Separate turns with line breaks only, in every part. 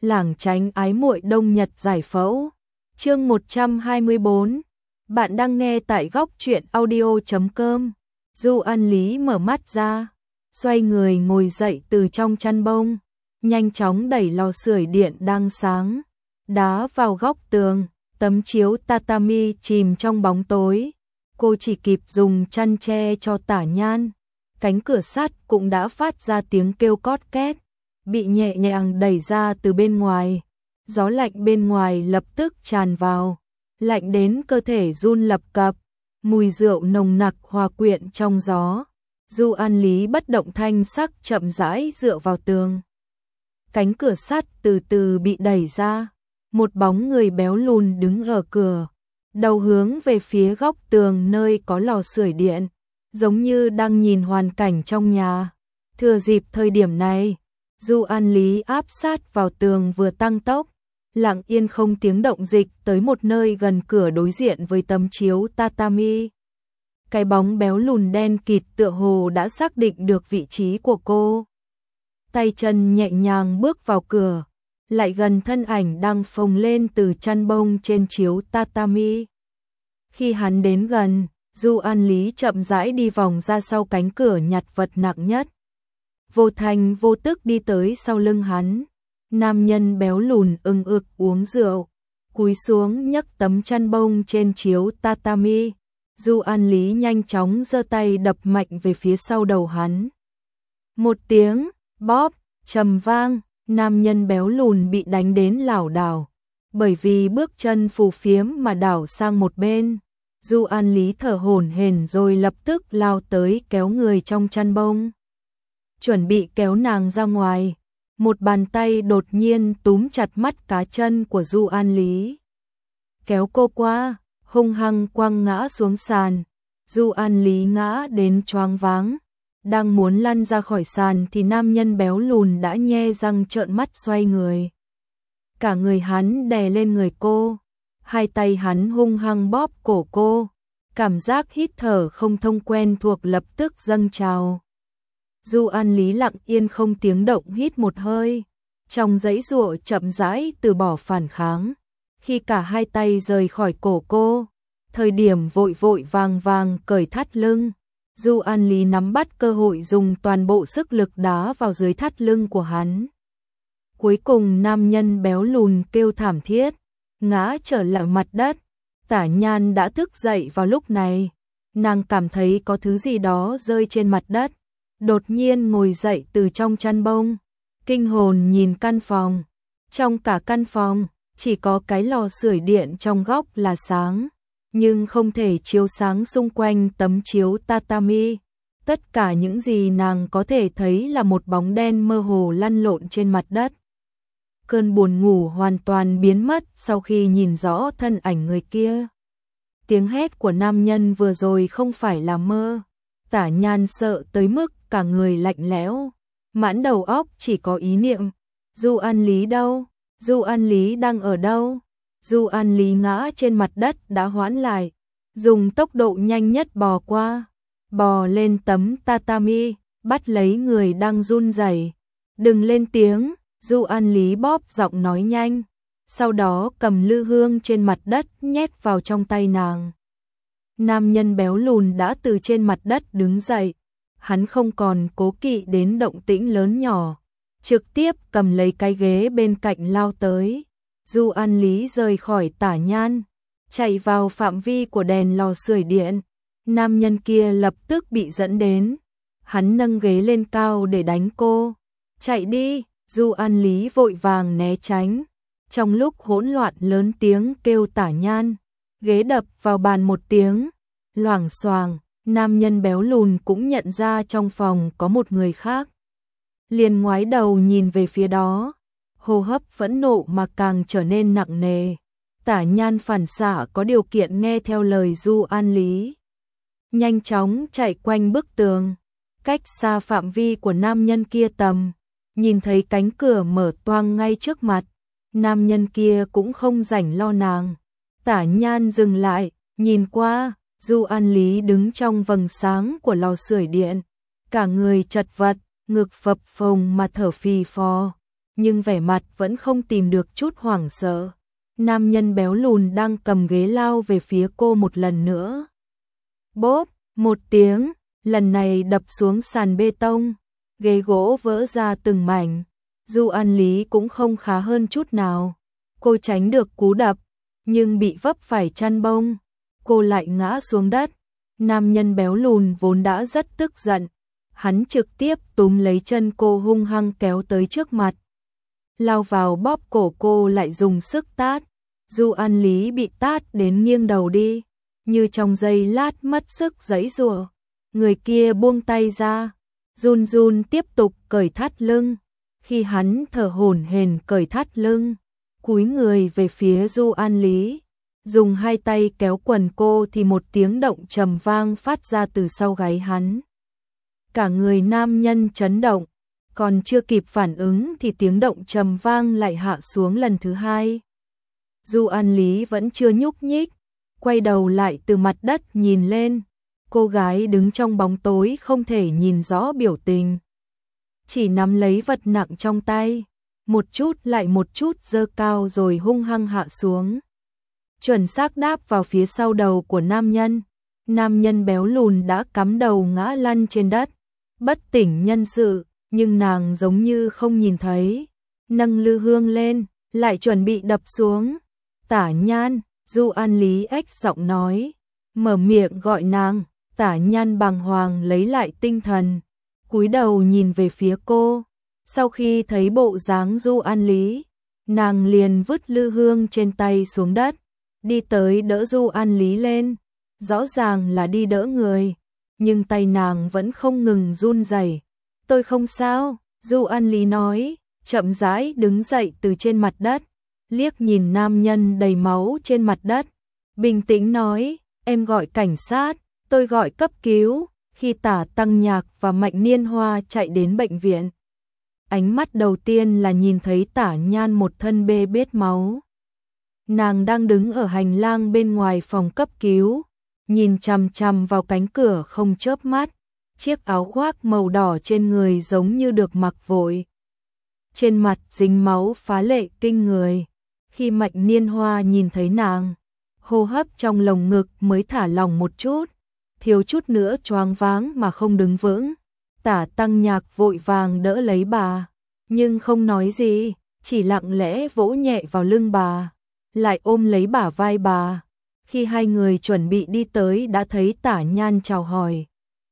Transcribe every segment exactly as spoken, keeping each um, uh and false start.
lảng tránh ái muội đông nhật giải phẫu. Chương một trăm hai mươi bốn. Bạn đang nghe tại góc truyện audio chấm com. Du An Lý mở mắt ra, xoay người ngồi dậy từ trong chăn bông, nhanh chóng đẩy lò sưởi điện đang sáng, đá vào góc tường, tấm chiếu tatami chìm trong bóng tối. Cô chỉ kịp dùng chăn che cho Tả Nhan. Cánh cửa sắt cũng đã phát ra tiếng kêu cót két, bị nhẹ nhàng đẩy ra từ bên ngoài. Gió lạnh bên ngoài lập tức tràn vào, lạnh đến cơ thể run lập cập, mùi rượu nồng nặc hòa quyện trong gió. Du An Lý bất động thanh sắc chậm rãi dựa vào tường. Cánh cửa sắt từ từ bị đẩy ra, một bóng người béo lùn đứng ở cửa, đầu hướng về phía góc tường nơi có lò sưởi điện, giống như đang nhìn hoàn cảnh trong nhà. Thừa dịp thời điểm này, Du An Lý áp sát vào tường vừa tăng tốc, lặng yên không tiếng động dịch tới một nơi gần cửa đối diện với tấm chiếu tatami. Cái bóng béo lùn đen kịt tựa hồ đã xác định được vị trí của cô. Tay chân nhẹ nhàng bước vào cửa, lại gần thân ảnh đang phồng lên từ chăn bông trên chiếu tatami. Khi hắn đến gần, Du An Lý chậm rãi đi vòng ra sau cánh cửa nhặt vật nặng nhất. Vô thành vô tức đi tới sau lưng hắn. Nam nhân béo lùn ưng ực uống rượu, cúi xuống nhấc tấm chăn bông trên chiếu tatami. Du An Lý nhanh chóng giơ tay đập mạnh về phía sau đầu hắn. Một tiếng bóp trầm vang, nam nhân béo lùn bị đánh đến lảo đảo, bởi vì bước chân phù phiếm mà đảo sang một bên. Du An Lý thở hổn hển rồi lập tức lao tới kéo người trong chăn bông, chuẩn bị kéo nàng ra ngoài. Một bàn tay đột nhiên túm chặt mắt cá chân của Du An Lý, kéo cô qua, hung hăng quăng ngã xuống sàn. Du An Lý ngã đến choáng váng, đang muốn lăn ra khỏi sàn thì nam nhân béo lùn đã nhe răng trợn mắt xoay người. Cả người hắn đè lên người cô, hai tay hắn hung hăng bóp cổ cô, cảm giác hít thở không thông quen thuộc lập tức dâng trào. Du An Lý lặng yên không tiếng động hít một hơi, trong giãy giụa chậm rãi từ bỏ phản kháng. Khi cả hai tay rời khỏi cổ cô, thời điểm vội vội vàng vàng cởi thắt lưng, Du An Lý nắm bắt cơ hội dùng toàn bộ sức lực đá vào dưới thắt lưng của hắn. Cuối cùng nam nhân béo lùn kêu thảm thiết, ngã trở lại mặt đất. Tả Nhan đã thức dậy vào lúc này, nàng cảm thấy có thứ gì đó rơi trên mặt đất, đột nhiên ngồi dậy từ trong chăn bông, kinh hồn nhìn căn phòng. Trong cả căn phòng, chỉ có cái lò sưởi điện trong góc là sáng, nhưng không thể chiếu sáng xung quanh tấm chiếu tatami. Tất cả những gì nàng có thể thấy là một bóng đen mơ hồ lăn lộn trên mặt đất. Cơn buồn ngủ hoàn toàn biến mất sau khi nhìn rõ thân ảnh người kia. Tiếng hét của nam nhân vừa rồi không phải là mơ. Tả Nhan sợ tới mức cả người lạnh lẽo, mãn đầu óc chỉ có ý niệm: Du An Lý đâu? Du An Lý đang ở đâu? Du An Lý ngã trên mặt đất đã hoãn lại, dùng tốc độ nhanh nhất bò qua, bò lên tấm tatami, bắt lấy người đang run rẩy. Đừng lên tiếng, Du An Lý bóp giọng nói nhanh, sau đó cầm lư hương trên mặt đất nhét vào trong tay nàng. Nam nhân béo lùn đã từ trên mặt đất đứng dậy, hắn không còn cố kỵ đến động tĩnh lớn nhỏ, trực tiếp cầm lấy cái ghế bên cạnh lao tới. Du An Lý rời khỏi Tả Nhan, chạy vào phạm vi của đèn lò sưởi điện. Nam nhân kia lập tức bị dẫn đến, hắn nâng ghế lên cao để đánh cô. Chạy đi! Du An Lý vội vàng né tránh, trong lúc hỗn loạn lớn tiếng kêu Tả Nhan. Ghế đập vào bàn một tiếng, loảng xoảng. Nam nhân béo lùn cũng nhận ra trong phòng có một người khác, liền ngoái đầu nhìn về phía đó, hô hấp phẫn nộ mà càng trở nên nặng nề. Tả Nhan phản xạ có điều kiện nghe theo lời Du An Lý, nhanh chóng chạy quanh bức tường, cách xa phạm vi của nam nhân kia tầm, nhìn thấy cánh cửa mở toang ngay trước mặt. Nam nhân kia cũng không rảnh lo nàng. Tả Nhan dừng lại, nhìn qua, Du An Lý đứng trong vầng sáng của lò sưởi điện, cả người chật vật, ngực phập phồng mà thở phì phò. nhưng vẻ mặt vẫn không tìm được chút hoảng sợ. Nam nhân béo lùn đang cầm ghế lao về phía cô một lần nữa. Bốp, một tiếng, lần này đập xuống sàn bê tông, ghế gỗ vỡ ra từng mảnh. Du An Lý cũng không khá hơn chút nào. Cô tránh được cú đập, nhưng bị vấp phải chăn bông, cô lại ngã xuống đất. Nam nhân béo lùn vốn đã rất tức giận, hắn trực tiếp túm lấy chân cô hung hăng kéo tới trước mặt, lao vào bóp cổ cô lại dùng sức tát. Du An Lý bị tát đến nghiêng đầu đi, như trong giây lát mất sức giãy giụa. Người kia buông tay ra, run run tiếp tục cởi thắt lưng. Khi hắn thở hổn hển cởi thắt lưng, cúi người về phía Du An Lý, dùng hai tay kéo quần cô thì một tiếng động trầm vang phát ra từ sau gáy hắn. Cả người nam nhân chấn động, còn chưa kịp phản ứng thì tiếng động trầm vang lại hạ xuống lần thứ hai. Du An Lý vẫn chưa nhúc nhích, quay đầu lại từ mặt đất nhìn lên. Cô gái đứng trong bóng tối không thể nhìn rõ biểu tình, chỉ nắm lấy vật nặng trong tay, một chút lại một chút giơ cao rồi hung hăng hạ xuống, chuẩn xác đáp vào phía sau đầu của nam nhân. Nam nhân béo lùn đã cắm đầu ngã lăn trên đất, bất tỉnh nhân sự, nhưng nàng giống như không nhìn thấy, nâng lư hương lên, lại chuẩn bị đập xuống. Tả Nhan, Du An Lý ếch giọng nói, mở miệng gọi nàng. Tả Nhan bàng hoàng lấy lại tinh thần, cúi đầu nhìn về phía cô. Sau khi thấy bộ dáng Du An Lý, nàng liền vứt lư hương trên tay xuống đất, đi tới đỡ Du An Lý lên. Rõ ràng là đi đỡ người, nhưng tay nàng vẫn không ngừng run rẩy. Tôi không sao, Du An Lý nói, chậm rãi đứng dậy từ trên mặt đất, liếc nhìn nam nhân đầy máu trên mặt đất, bình tĩnh nói, em gọi cảnh sát, tôi gọi cấp cứu. Khi Tả Tăng Nhạc và Mạnh Niên Hoa chạy đến bệnh viện, ánh mắt đầu tiên là nhìn thấy Tả Nhan một thân bê bết máu. Nàng đang đứng ở hành lang bên ngoài phòng cấp cứu, nhìn chằm chằm vào cánh cửa không chớp mắt, chiếc áo khoác màu đỏ trên người giống như được mặc vội. Trên mặt dính máu phá lệ kinh người. Khi Mạnh Niên Hoa nhìn thấy nàng, hô hấp trong lồng ngực mới thả lỏng một chút, thiếu chút nữa choáng váng mà không đứng vững. Tả Tăng Nhạc vội vàng đỡ lấy bà, nhưng không nói gì, chỉ lặng lẽ vỗ nhẹ vào lưng bà, lại ôm lấy bả vai bà. Khi hai người chuẩn bị đi tới đã thấy Tả Nhan chào hỏi,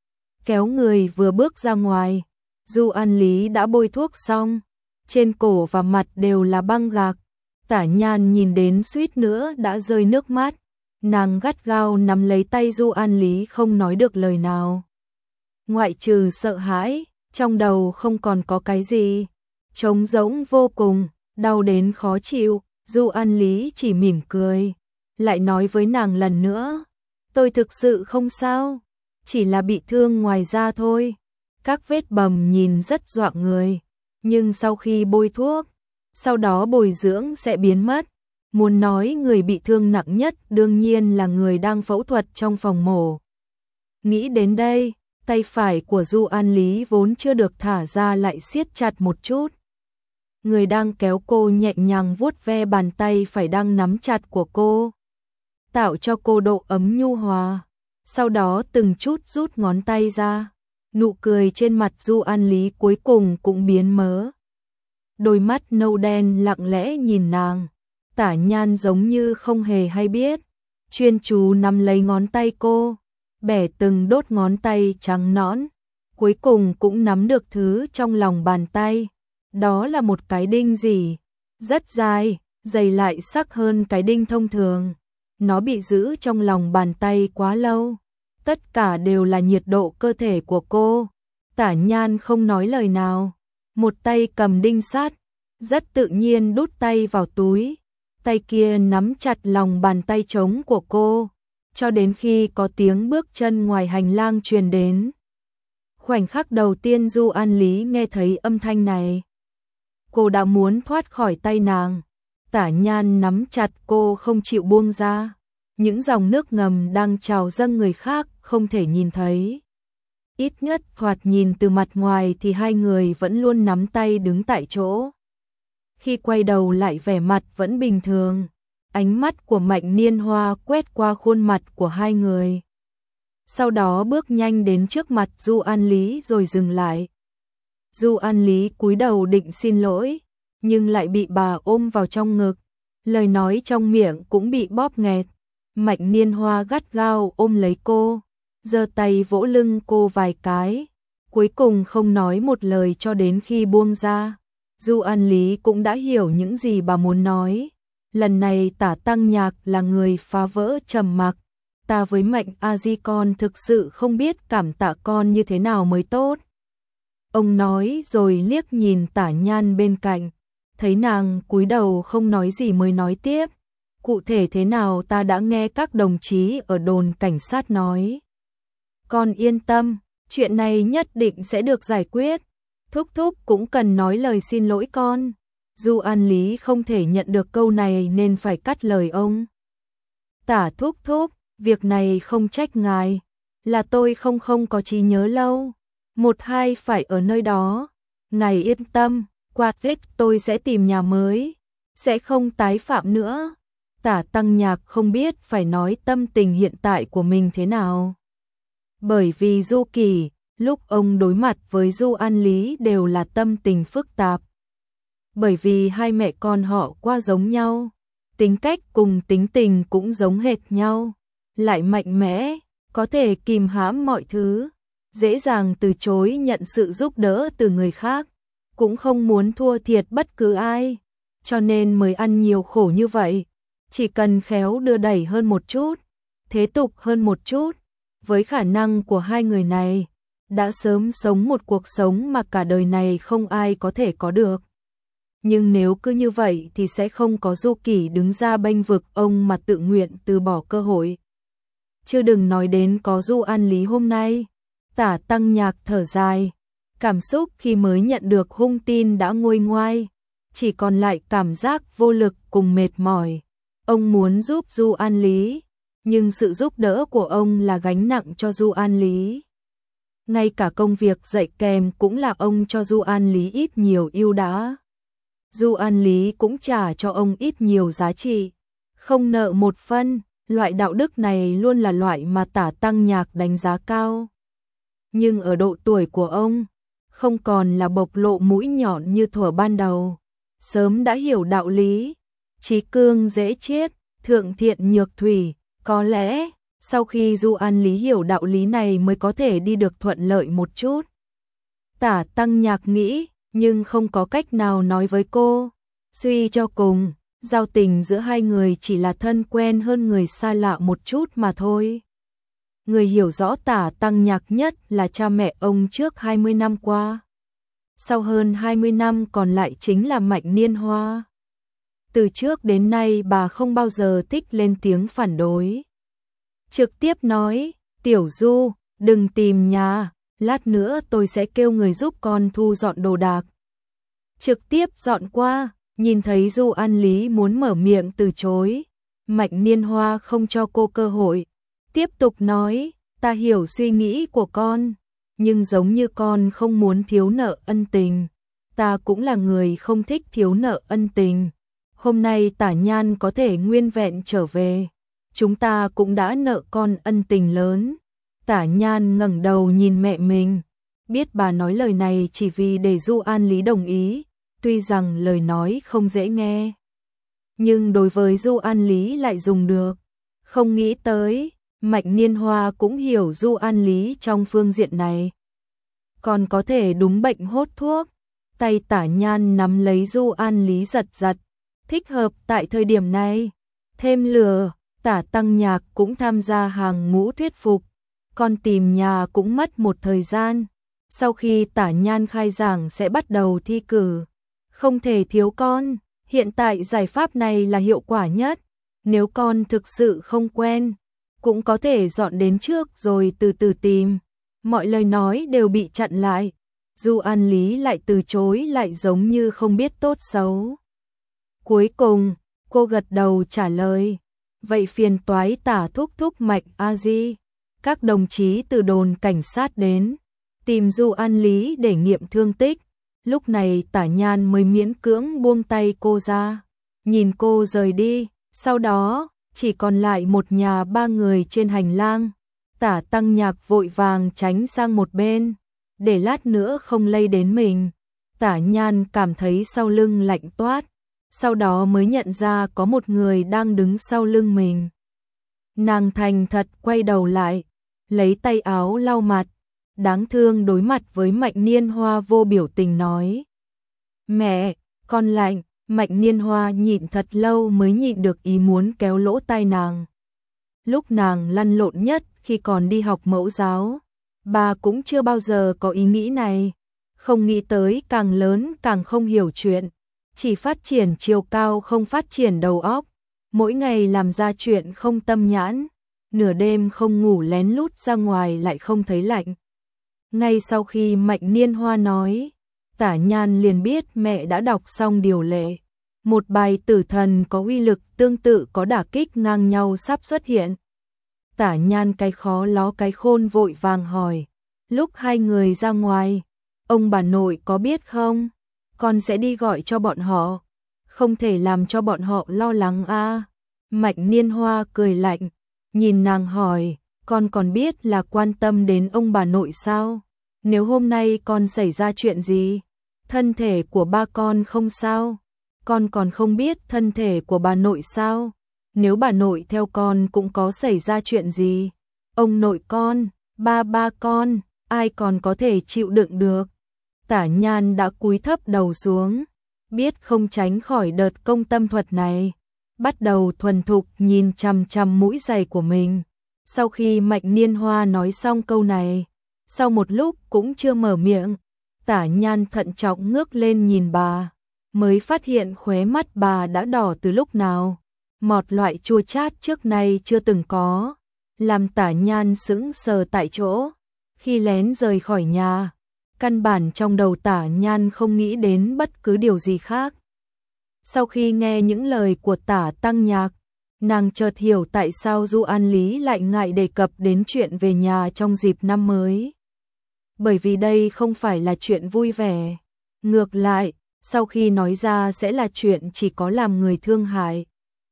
kéo người vừa bước ra ngoài. Du An Lý đã bôi thuốc xong, trên cổ và mặt đều là băng gạc. Tả Nhan nhìn đến suýt nữa đã rơi nước mắt, nàng gắt gao nắm lấy tay Du An Lý không nói được lời nào. Ngoại trừ sợ hãi, trong đầu không còn có cái gì, trống rỗng vô cùng, đau đến khó chịu. Du An Lý chỉ mỉm cười, lại nói với nàng lần nữa, tôi thực sự không sao, chỉ là bị thương ngoài da thôi. Các vết bầm nhìn rất dọa người, nhưng sau khi bôi thuốc, sau đó bồi dưỡng sẽ biến mất. Muốn nói người bị thương nặng nhất đương nhiên là người đang phẫu thuật trong phòng mổ. Nghĩ đến đây, tay phải của Du An Lý vốn chưa được thả ra lại siết chặt một chút. Người đang kéo cô nhẹ nhàng vuốt ve bàn tay phải đang nắm chặt của cô, tạo cho cô độ ấm nhu hòa. Sau đó từng chút rút ngón tay ra, nụ cười trên mặt Du An Lý cuối cùng cũng biến mớ. Đôi mắt nâu đen lặng lẽ nhìn nàng. Tả Nhan giống như không hề hay biết, chuyên chú nắm lấy ngón tay cô, bẻ từng đốt ngón tay trắng nõn, cuối cùng cũng nắm được thứ trong lòng bàn tay. Đó là một cái đinh gì, rất dài, dày lại sắc hơn cái đinh thông thường. Nó bị giữ trong lòng bàn tay quá lâu. Tất cả đều là nhiệt độ cơ thể của cô. Tả Nhan không nói lời nào, một tay cầm đinh sắt, rất tự nhiên đút tay vào túi, tay kia nắm chặt lòng bàn tay trống của cô, cho đến khi có tiếng bước chân ngoài hành lang truyền đến. Khoảnh khắc đầu tiên Du An Lý nghe thấy âm thanh này, cô đã muốn thoát khỏi tay nàng. Tả Nhan nắm chặt cô không chịu buông ra, những dòng nước ngầm đang trào dâng người khác không thể nhìn thấy. Ít nhất thoạt nhìn từ mặt ngoài thì hai người vẫn luôn nắm tay đứng tại chỗ. Khi quay đầu lại vẻ mặt vẫn bình thường. Ánh mắt của Mạnh Niên Hoa quét qua khuôn mặt của hai người. Sau đó bước nhanh đến trước mặt Du An Lý rồi dừng lại. Du An Lý cúi đầu định xin lỗi, nhưng lại bị bà ôm vào trong ngực. Lời nói trong miệng cũng bị bóp nghẹt. Mạnh Niên Hoa gắt gao ôm lấy cô, giơ tay vỗ lưng cô vài cái, cuối cùng không nói một lời cho đến khi buông ra. Du An Lý cũng đã hiểu những gì bà muốn nói. Lần này Tả Tăng Nhạc là người phá vỡ trầm mặc. Ta với Mạnh A Di con thực sự không biết cảm tạ con như thế nào mới tốt. Ông nói rồi liếc nhìn Tả Nhan bên cạnh, thấy nàng cúi đầu không nói gì mới nói tiếp. Cụ thể thế nào ta đã nghe các đồng chí ở đồn cảnh sát nói. Con yên tâm, chuyện này nhất định sẽ được giải quyết. Thúc thúc cũng cần nói lời xin lỗi con. Du An Lý không thể nhận được câu này nên phải cắt lời ông. Tả thúc thúc, việc này không trách ngài, là tôi không không có trí nhớ lâu. Một hai phải ở nơi đó. Ngài yên tâm, qua Tết tôi sẽ tìm nhà mới, sẽ không tái phạm nữa. Tả Tăng Nhạc không biết phải nói tâm tình hiện tại của mình thế nào. Bởi vì Du Kỳ, lúc ông đối mặt với Du An Lý đều là tâm tình phức tạp. Bởi vì hai mẹ con họ quá giống nhau, tính cách cùng tính tình cũng giống hệt nhau, lại mạnh mẽ, có thể kìm hãm mọi thứ, dễ dàng từ chối nhận sự giúp đỡ từ người khác, cũng không muốn thua thiệt bất cứ ai, cho nên mới ăn nhiều khổ như vậy. Chỉ cần khéo đưa đẩy hơn một chút, thế tục hơn một chút, với khả năng của hai người này, đã sớm sống một cuộc sống mà cả đời này không ai có thể có được. Nhưng nếu cứ như vậy thì sẽ không có Du Kỳ đứng ra bênh vực ông mà tự nguyện từ bỏ cơ hội. Chứ đừng nói đến có Du An Lý hôm nay. Tả Tăng Nhạc thở dài, cảm xúc khi mới nhận được hung tin đã nguôi ngoai, chỉ còn lại cảm giác vô lực cùng mệt mỏi. Ông muốn giúp Du An Lý, nhưng sự giúp đỡ của ông là gánh nặng cho Du An Lý. Ngay cả công việc dạy kèm cũng là ông cho Du An Lý ít nhiều ưu đãi. Du An Lý cũng trả cho ông ít nhiều giá trị, không nợ một phân. Loại đạo đức này luôn là loại mà Tả Tăng Nhạc đánh giá cao. Nhưng ở độ tuổi của ông, không còn là bộc lộ mũi nhọn như thuở ban đầu, sớm đã hiểu đạo lý. Chí cương dễ chết, thượng thiện nhược thủy, có lẽ sau khi Du An Lý hiểu đạo lý này mới có thể đi được thuận lợi một chút. Tả Tăng Nhạc nghĩ, nhưng không có cách nào nói với cô. Suy cho cùng, giao tình giữa hai người chỉ là thân quen hơn người xa lạ một chút mà thôi. Người hiểu rõ Tả Tăng Nhạc nhất là cha mẹ ông trước hai mươi năm qua. Sau hơn hai mươi năm còn lại chính là Mạnh Niên Hoa. Từ trước đến nay bà không bao giờ thích lên tiếng phản đối. Trực tiếp nói, Tiểu Du, đừng tìm nhà, lát nữa tôi sẽ kêu người giúp con thu dọn đồ đạc. Trực tiếp dọn qua, nhìn thấy Du An Lý muốn mở miệng từ chối. Mạnh Niên Hoa không cho cô cơ hội. Tiếp tục nói, ta hiểu suy nghĩ của con, nhưng giống như con không muốn thiếu nợ ân tình, ta cũng là người không thích thiếu nợ ân tình. Hôm nay Tả Nhan có thể nguyên vẹn trở về, chúng ta cũng đã nợ con ân tình lớn. Tả Nhan ngẩng đầu nhìn mẹ mình, biết bà nói lời này chỉ vì để Du An Lý đồng ý, tuy rằng lời nói không dễ nghe, nhưng đối với Du An Lý lại dùng được. Không nghĩ tới, Mạnh Niên Hoa cũng hiểu Du An Lý trong phương diện này. Còn có thể đúng bệnh hốt thuốc. Tay Tả Nhan nắm lấy Du An Lý giật giật. Thích hợp tại thời điểm này. Thêm lừa, Tả Tăng Nhạc cũng tham gia hàng ngũ thuyết phục. Con tìm nhà cũng mất một thời gian. Sau khi Tả Nhan khai giảng sẽ bắt đầu thi cử. Không thể thiếu con. Hiện tại giải pháp này là hiệu quả nhất. Nếu con thực sự không quen, cũng có thể dọn đến trước rồi từ từ tìm. Mọi lời nói đều bị chặn lại. Du An Lý lại từ chối lại giống như không biết tốt xấu. Cuối cùng, cô gật đầu trả lời. Vậy phiền toái Tả thúc thúc Mạnh A Di. Các đồng chí từ đồn cảnh sát đến, tìm Du An Lý để nghiệm thương tích. Lúc này Tả Nhan mới miễn cưỡng buông tay cô ra, nhìn cô rời đi, sau đó chỉ còn lại một nhà ba người trên hành lang. Tả Tăng Nhạc vội vàng tránh sang một bên, để lát nữa không lây đến mình. Tả Nhan cảm thấy sau lưng lạnh toát, sau đó mới nhận ra có một người đang đứng sau lưng mình. Nàng thành thật quay đầu lại, lấy tay áo lau mặt, đáng thương đối mặt với Mạnh Niên Hoa vô biểu tình nói. Mẹ, con lạnh. Mạnh Niên Hoa nhịn thật lâu mới nhịn được ý muốn kéo lỗ tai nàng. Lúc nàng lăn lộn nhất khi còn đi học mẫu giáo, bà cũng chưa bao giờ có ý nghĩ này, không nghĩ tới càng lớn càng không hiểu chuyện, chỉ phát triển chiều cao không phát triển đầu óc, mỗi ngày làm ra chuyện không tâm nhãn, nửa đêm không ngủ lén lút ra ngoài lại không thấy lạnh. Ngay sau khi Mạnh Niên Hoa nói, Tả Nhan liền biết mẹ đã đọc xong điều lệ. Một bài tử thần có uy lực tương tự có đả kích ngang nhau sắp xuất hiện. Tả Nhan cái khó ló cái khôn vội vàng hỏi. Lúc hai người ra ngoài, ông bà nội có biết không? Con sẽ đi gọi cho bọn họ. Không thể làm cho bọn họ lo lắng à. Mạnh Niên Hoa cười lạnh, nhìn nàng hỏi, con còn biết là quan tâm đến ông bà nội sao? Nếu hôm nay con xảy ra chuyện gì? Thân thể của ba con không sao? Con còn không biết thân thể của bà nội sao? Nếu bà nội theo con cũng có xảy ra chuyện gì? Ông nội con, ba ba con, ai còn có thể chịu đựng được? Tả Nhan đã cúi thấp đầu xuống, biết không tránh khỏi đợt công tâm thuật này, bắt đầu thuần thục nhìn chằm chằm mũi giày của mình. Sau khi Mạnh Niên Hoa nói xong câu này, sau một lúc cũng chưa mở miệng, Tả Nhan thận trọng ngước lên nhìn bà, mới phát hiện khóe mắt bà đã đỏ từ lúc nào, một loại chua chát trước nay chưa từng có, làm Tả Nhan sững sờ tại chỗ. Khi lén rời khỏi nhà, căn bản trong đầu Tả Nhan không nghĩ đến bất cứ điều gì khác. Sau khi nghe những lời của Tả Tăng Nhạc, nàng chợt hiểu tại sao Du An Lý lại ngại đề cập đến chuyện về nhà trong dịp năm mới. Bởi vì đây không phải là chuyện vui vẻ. Ngược lại, sau khi nói ra sẽ là chuyện chỉ có làm người thương hại.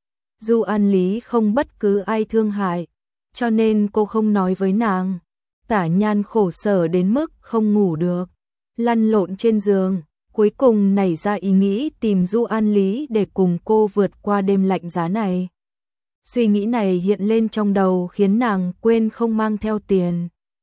Du An Lý không bất cứ ai thương hại, cho nên cô không nói với nàng. Tả Nhan khổ sở đến mức không ngủ được, lăn lộn trên giường, cuối cùng nảy ra ý nghĩ tìm Du An Lý để cùng cô vượt qua đêm lạnh giá này. Suy nghĩ này hiện lên trong đầu khiến nàng quên không mang theo tiền.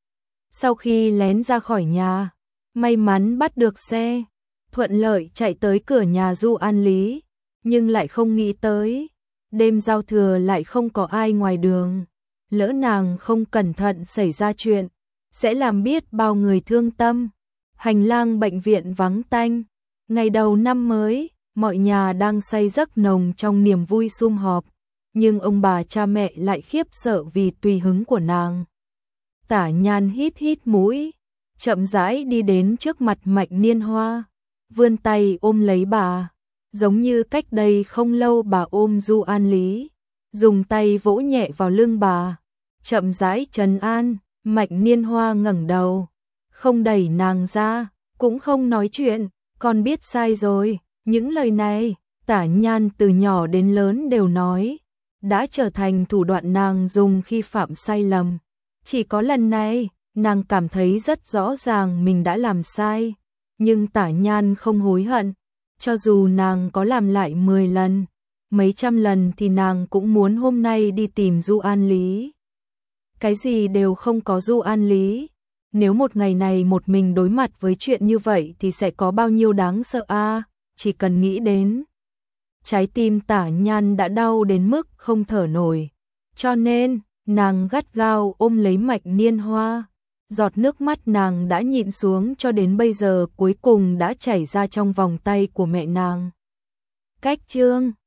Sau khi lén ra khỏi nhà, may mắn bắt được xe, thuận lợi chạy tới cửa nhà Du An Lý, nhưng lại không nghĩ tới, đêm giao thừa lại không có ai ngoài đường. Lỡ nàng không cẩn thận xảy ra chuyện, sẽ làm biết bao người thương tâm. Hành lang bệnh viện vắng tanh, ngày đầu năm mới, mọi nhà đang say giấc nồng trong niềm vui sum họp, nhưng ông bà cha mẹ lại khiếp sợ vì tùy hứng của nàng. Tả Nhan hít hít mũi, chậm rãi đi đến trước mặt Mạnh Niên Hoa, vươn tay ôm lấy bà, giống như cách đây không lâu bà ôm Du An Lý, dùng tay vỗ nhẹ vào lưng bà, chậm rãi trấn an. Mạnh Niên Hoa ngẩng đầu, không đẩy nàng ra, cũng không nói chuyện, con biết sai rồi. Những lời này, Tả Nhan từ nhỏ đến lớn đều nói, đã trở thành thủ đoạn nàng dùng khi phạm sai lầm. Chỉ có lần này, nàng cảm thấy rất rõ ràng mình đã làm sai, nhưng Tả Nhan không hối hận, cho dù nàng có làm lại mười lần, mấy trăm lần thì nàng cũng muốn hôm nay đi tìm Du An Lý. Cái gì đều không có Du An Lý, nếu một ngày này một mình đối mặt với chuyện như vậy thì sẽ có bao nhiêu đáng sợ a, à, chỉ cần nghĩ đến. Trái tim Tả Nhan đã đau đến mức không thở nổi, cho nên, nàng gắt gao ôm lấy Mạnh Niên Hoa, giọt nước mắt nàng đã nhịn xuống cho đến bây giờ cuối cùng đã chảy ra trong vòng tay của mẹ nàng. Cách chương